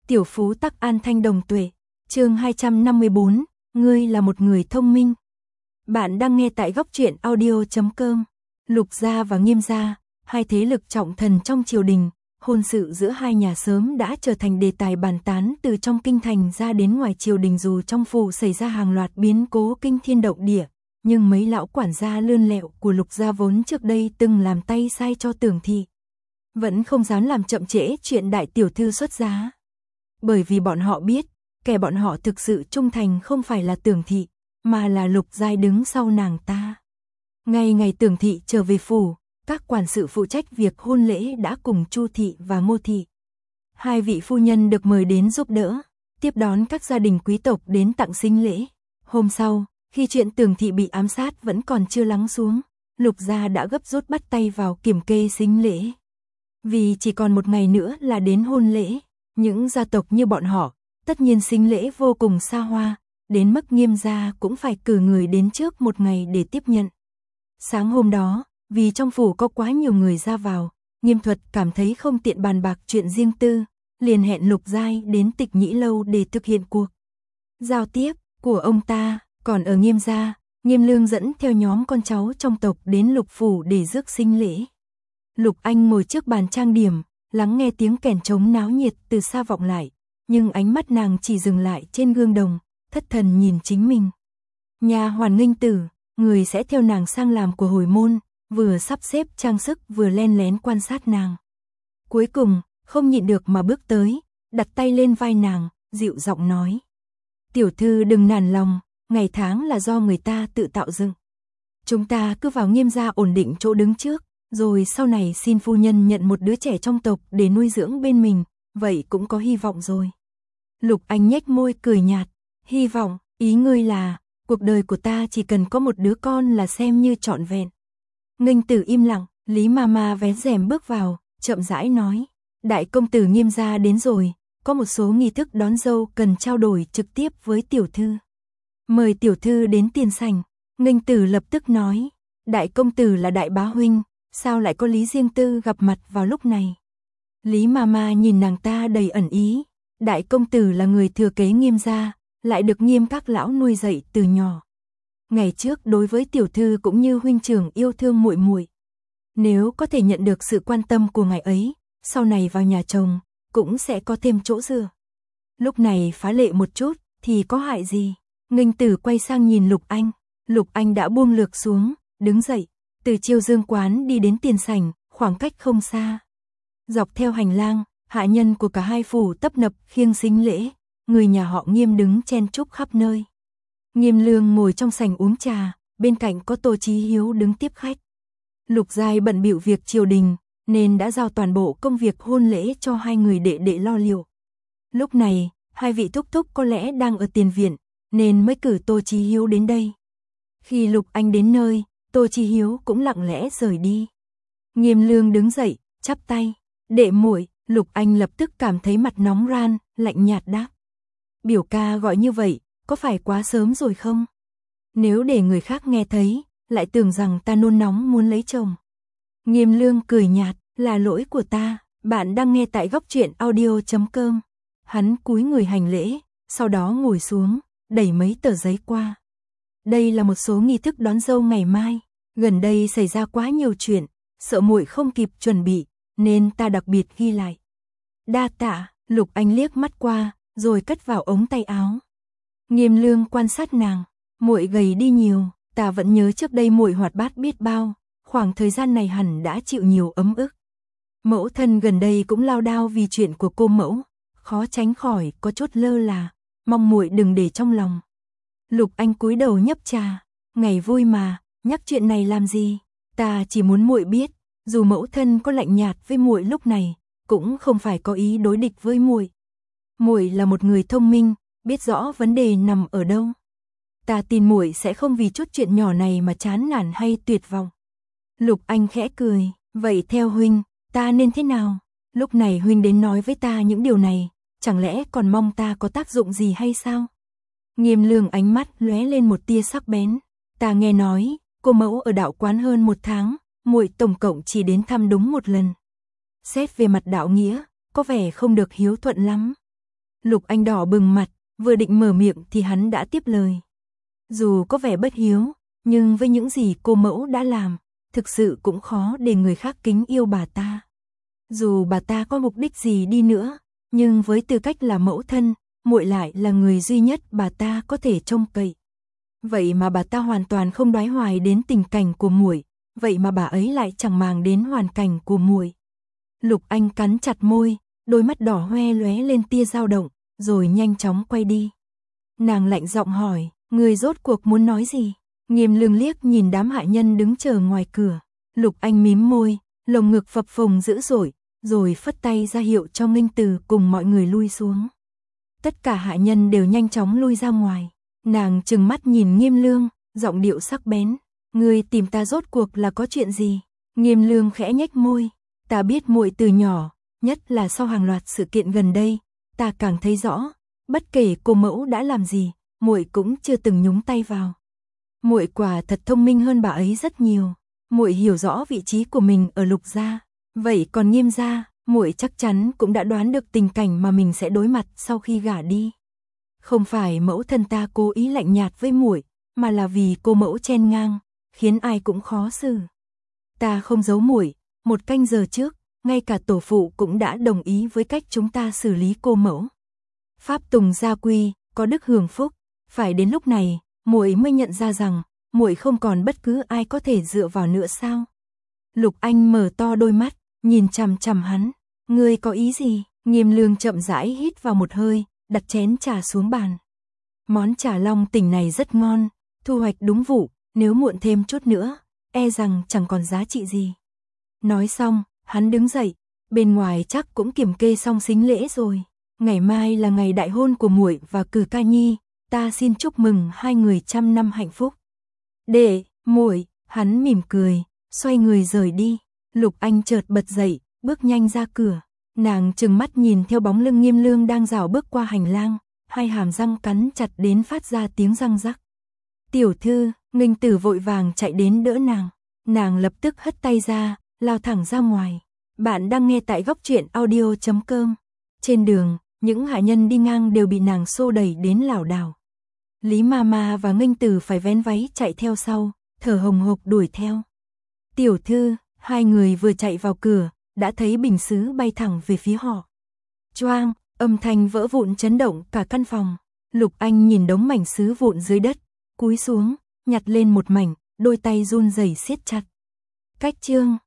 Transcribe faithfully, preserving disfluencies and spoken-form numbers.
Tiểu phú tắc an thanh đồng tuệ. Chương hai trăm năm mươi bốn, ngươi là một người thông minh. Bạn đang nghe tại góc truyện audio chấm com. Lục gia và Nghiêm gia, hai thế lực trọng thần trong triều đình, hôn sự giữa hai nhà sớm đã trở thành đề tài bàn tán từ trong kinh thành ra đến ngoài triều đình. Dù trong phủ xảy ra hàng loạt biến cố kinh thiên động địa, nhưng mấy lão quản gia lươn lẹo của Lục gia vốn trước đây từng làm tay sai cho Tưởng thị, vẫn không dám làm chậm trễ chuyện đại tiểu thư xuất giá. Bởi vì bọn họ biết, kẻ bọn họ thực sự trung thành không phải là Tưởng thị, mà là Lục Giai đứng sau nàng ta. Ngày ngày Tưởng thị trở về phủ, các quản sự phụ trách việc hôn lễ đã cùng Chu thị và Ngô thị, hai vị phu nhân được mời đến giúp đỡ, tiếp đón các gia đình quý tộc đến tặng sính lễ. Hôm sau, khi chuyện Tưởng thị bị ám sát vẫn còn chưa lắng xuống, Lục gia đã gấp rút bắt tay vào kiểm kê sính lễ. Vì chỉ còn một ngày nữa là đến hôn lễ, những gia tộc như bọn họ, tất nhiên sính lễ vô cùng xa hoa, đến mức Nghiêm gia cũng phải cử người đến trước một ngày để tiếp nhận. Sáng hôm đó, vì trong phủ có quá nhiều người ra vào, Nghiêm Thuật cảm thấy không tiện bàn bạc chuyện riêng tư, liền hẹn Lục Giai đến Tịch Nhĩ lâu để thực hiện cuộc giao tiếp của ông ta. Còn ở Nghiêm gia, Nghiêm Lương dẫn theo nhóm con cháu trong tộc đến Lục phủ để rước sính lễ. Lục Anh ngồi trước bàn trang điểm, lắng nghe tiếng kèn trống náo nhiệt từ xa vọng lại, nhưng ánh mắt nàng chỉ dừng lại trên gương đồng, thất thần nhìn chính mình. Nhà hoàn Nghênh Tử, người sẽ theo nàng sang làm của hồi môn, vừa sắp xếp trang sức vừa len lén quan sát nàng. Cuối cùng, không nhịn được mà bước tới, đặt tay lên vai nàng, dịu giọng nói: "Tiểu thư đừng nản lòng, ngày tháng là do người ta tự tạo dựng. Chúng ta cứ vào Nghiêm gia ổn định chỗ đứng trước, rồi sau này xin phu nhân nhận một đứa trẻ trong tộc để nuôi dưỡng bên mình, vậy cũng có hy vọng rồi." Lục Anh nhếch môi cười nhạt: "Hy vọng, ý ngươi là, cuộc đời của ta chỉ cần có một đứa con là xem như trọn vẹn." Nghênh Tử im lặng, Lý Mama vén rèm bước vào, chậm rãi nói: "Đại công tử Nghiêm gia đến rồi, có một số nghi thức đón dâu cần trao đổi trực tiếp với tiểu thư. Mời tiểu thư đến tiền sảnh." Nghênh Tử lập tức nói: "Đại công tử là đại bá huynh, sao lại có lý riêng tư gặp mặt vào lúc này?" Lý Mama nhìn nàng ta đầy ẩn ý: "Đại công tử là người thừa kế Nghiêm gia, lại được Nghiêm các lão nuôi dạy từ nhỏ. Ngày trước đối với tiểu thư cũng như huynh trưởng yêu thương muội muội. Nếu có thể nhận được sự quan tâm của ngài ấy, sau này vào nhà chồng cũng sẽ có thêm chỗ dựa. Lúc này phá lệ một chút thì có hại gì?" Nghênh Tử quay sang nhìn Lục Anh, Lục Anh đã buông lược xuống, đứng dậy, từ Chiêu Dương quán đi đến tiền sảnh, khoảng cách không xa. Dọc theo hành lang, hạ nhân của cả hai phủ tấp nập khiêng sính lễ, người nhà họ Nghiêm đứng chen chúc khắp nơi. Nghiêm Lương ngồi trong sảnh uống trà, bên cạnh có Tô Chí Hiếu đứng tiếp khách. Lục Giai bận bịu việc triều đình, nên đã giao toàn bộ công việc hôn lễ cho hai người đệ đệ lo liệu. Lúc này, hai vị thúc thúc có lẽ đang ở tiền viện, nên mới cử Tô Chí Hiếu đến đây. Khi Lục Anh đến nơi, Tô Chí Hiếu cũng lặng lẽ rời đi. Nghiêm Lương đứng dậy, chắp tay: "Đệ muội." Lục Anh lập tức cảm thấy mặt nóng ran, lạnh nhạt đáp: "Biểu ca gọi như vậy, có phải quá sớm rồi không? Nếu để người khác nghe thấy, lại tưởng rằng ta nôn nóng muốn lấy chồng." Nghiêm Lương cười nhạt: "Là lỗi của ta." Bạn đang nghe tại góc truyện audio chấm com. Hắn cúi người hành lễ, sau đó ngồi xuống, đẩy mấy tờ giấy qua. "Đây là một số nghi thức đón dâu ngày mai, gần đây xảy ra quá nhiều chuyện, sợ muội không kịp chuẩn bị, nên ta đặc biệt ghi lại." "Đa tạ." Lục Anh liếc mắt qua, rồi cất vào ống tay áo. Nghiêm Lương quan sát nàng: "Muội gầy đi nhiều, ta vẫn nhớ trước đây muội hoạt bát biết bao, khoảng thời gian này hẳn đã chịu nhiều ấm ức. Mẫu thân gần đây cũng lao đao vì chuyện của cô mẫu, khó tránh khỏi có chút lơ là, mong muội đừng để trong lòng." Lục Anh cúi đầu nhấp trà: "Ngày vui mà, nhắc chuyện này làm gì? Ta chỉ muốn muội biết, dù mẫu thân có lạnh nhạt với muội lúc này, cũng không phải có ý đối địch với muội. Muội là một người thông minh, biết rõ vấn đề nằm ở đâu. Ta tin muội sẽ không vì chút chuyện nhỏ này mà chán nản hay tuyệt vọng." Lục Anh khẽ cười: "Vậy theo huynh, ta nên thế nào? Lúc này huynh đến nói với ta những điều này, chẳng lẽ còn mong ta có tác dụng gì hay sao?" Nghiêm Lương ánh mắt lóe lên một tia sắc bén: "Ta nghe nói, cô mẫu ở đạo quán hơn một tháng, muội tổng cộng chỉ đến thăm đúng một lần. Xét về mặt đạo nghĩa, có vẻ không được hiếu thuận lắm." Lục Anh đỏ bừng mặt, vừa định mở miệng thì hắn đã tiếp lời. Dù có vẻ bất hiếu, nhưng với những gì cô mẫu đã làm, thực sự cũng khó để người khác kính yêu bà ta. Dù bà ta có mục đích gì đi nữa, nhưng với tư cách là mẫu thân, muội lại là người duy nhất bà ta có thể trông cậy. Vậy mà bà ta hoàn toàn không đoái hoài đến tình cảnh của muội, vậy mà bà ấy lại chẳng màng đến hoàn cảnh của muội. Lục Anh cắn chặt môi, đôi mắt đỏ hoe lóe lên tia dao động, rồi nhanh chóng quay đi. Nàng lạnh giọng hỏi, người rốt cuộc muốn nói gì? Nghiêm Lương liếc nhìn đám hạ nhân đứng chờ ngoài cửa. Lục Anh mím môi, lồng ngực phập phồng dữ dội, rồi phất tay ra hiệu cho Nghinh Từ cùng mọi người lui xuống. Tất cả hạ nhân đều nhanh chóng lui ra ngoài. Nàng trừng mắt nhìn Nghiêm Lương, giọng điệu sắc bén. Ngươi tìm ta rốt cuộc là có chuyện gì? Nghiêm Lương khẽ nhếch môi. Ta biết muội từ nhỏ, nhất là sau hàng loạt sự kiện gần đây, ta càng thấy rõ, bất kể cô mẫu đã làm gì, muội cũng chưa từng nhúng tay vào. Muội quả thật thông minh hơn bà ấy rất nhiều. Muội hiểu rõ vị trí của mình ở Lục gia. Vậy còn Nghiêm gia, muội chắc chắn cũng đã đoán được tình cảnh mà mình sẽ đối mặt sau khi gả đi. Không phải mẫu thân ta cố ý lạnh nhạt với muội, mà là vì cô mẫu chen ngang, khiến ai cũng khó xử. Ta không giấu muội, một canh giờ trước, ngay cả tổ phụ cũng đã đồng ý với cách chúng ta xử lý cô mẫu. Pháp tùng gia quy, có đức hưởng phúc, phải đến lúc này, muội mới nhận ra rằng, muội không còn bất cứ ai có thể dựa vào nữa sao? Lục Anh mở to đôi mắt, nhìn chằm chằm hắn. Ngươi có ý gì? Nghiêm Lương chậm rãi hít vào một hơi, đặt chén trà xuống bàn. Món trà long tỉnh này rất ngon, thu hoạch đúng vụ, nếu muộn thêm chút nữa, e rằng chẳng còn giá trị gì. Nói xong, hắn đứng dậy, bên ngoài chắc cũng kiểm kê xong sính lễ rồi. Ngày mai là ngày đại hôn của muội và Cử Ca Nhi, ta xin chúc mừng hai người trăm năm hạnh phúc. Đệ, muội, hắn mỉm cười, xoay người rời đi. Lục Anh chợt bật dậy, bước nhanh ra cửa. Nàng trừng mắt nhìn theo bóng lưng Nghiêm Lương đang rảo bước qua hành lang, hai hàm răng cắn chặt đến phát ra tiếng răng rắc. Tiểu thư, Nghinh Tử vội vàng chạy đến đỡ nàng. Nàng lập tức hất tay ra, lao thẳng ra ngoài. Bạn đang nghe tại góc truyện audio chấm com. Trên đường, những hạ nhân đi ngang đều bị nàng xô đẩy đến lảo đảo. Lý Mama và Nghinh Tử phải vén váy chạy theo sau, thở hồng hộc đuổi theo. Tiểu thư, hai người vừa chạy vào cửa, đã thấy bình sứ bay thẳng về phía họ. Choang, âm thanh vỡ vụn chấn động cả căn phòng. Lục Anh nhìn đống mảnh sứ vụn dưới đất, cúi xuống, nhặt lên một mảnh, đôi tay run rẩy siết chặt. Cách chương